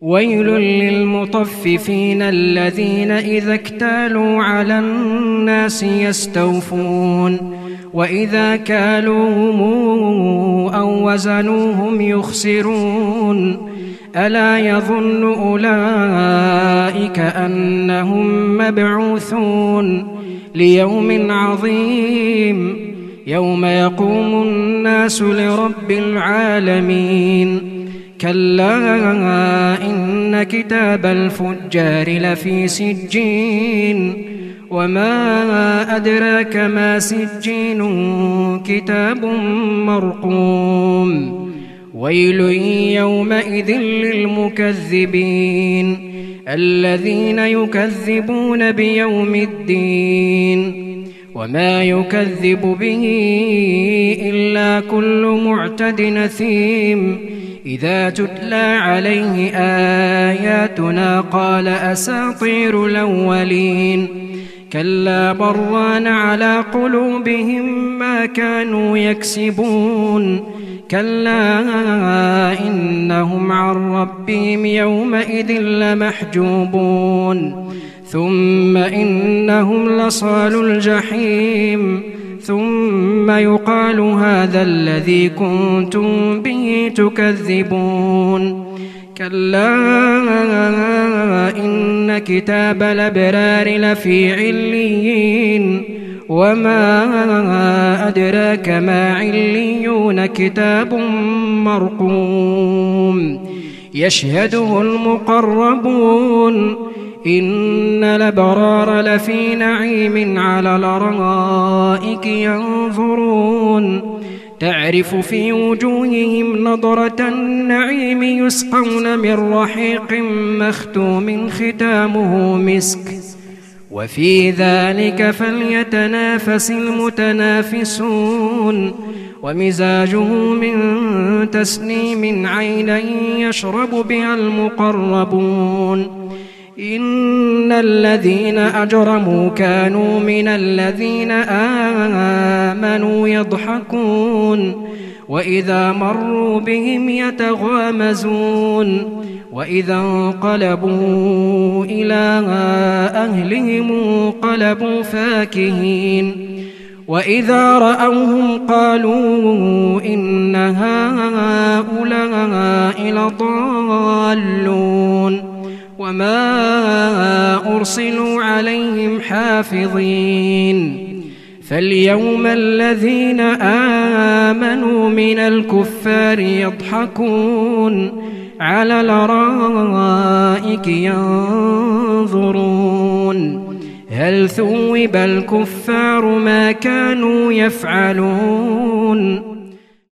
ويل للمطففين الذين إذا اكتالوا على الناس يستوفون وإذا كالوهم أو وزنوهم يخسرون ألا يظن أولئك أنهم مبعوثون ليوم عظيم يوم يقوم الناس لرب العالمين كلا إن كتاب الفجار لفي سجين وما أدراك ما سجين كتاب مرقوم ويل يومئذ للمكذبين الذين يكذبون بيوم الدين وما يكذب به إلا كل معتد نثيم إذا تتلى عليه آياتنا قال أساطير الأولين كلا بران على قلوبهم ما كانوا يكسبون كلا إنهم عن ربهم يومئذ لمحجوبون ثم إنهم لصالو الجحيم ثم يقال هذا الذي كنتم به تكذبون كلا إن كتاب الأبرار لفي عليين وما أدراك ما عليون كتاب مرقوم يشهده المقربون إن الأبرار لفي نعيم على الأرائك ينظرون تعرف في وجوههم نضرة النعيم يسقون من رحيق مختوم ختامه مسك وفي ذلك فليتنافس المتنافسون ومزاجه من تسنيم عينا يشرب بها المقربون إن الذين أجرموا كانوا من الذين آمنوا يضحكون وإذا مروا بهم يتغامزون وإذا انقلبوا إلى أهلهم انقلبوا فاكهين وإذا رأوهم قالوا إن هؤلاء لضالون وما أرسلوا عليهم حافظين فاليوم الذين آمنوا من الكفار يضحكون على الأرائك ينظرون هل ثوب الكفار ما كانوا يفعلون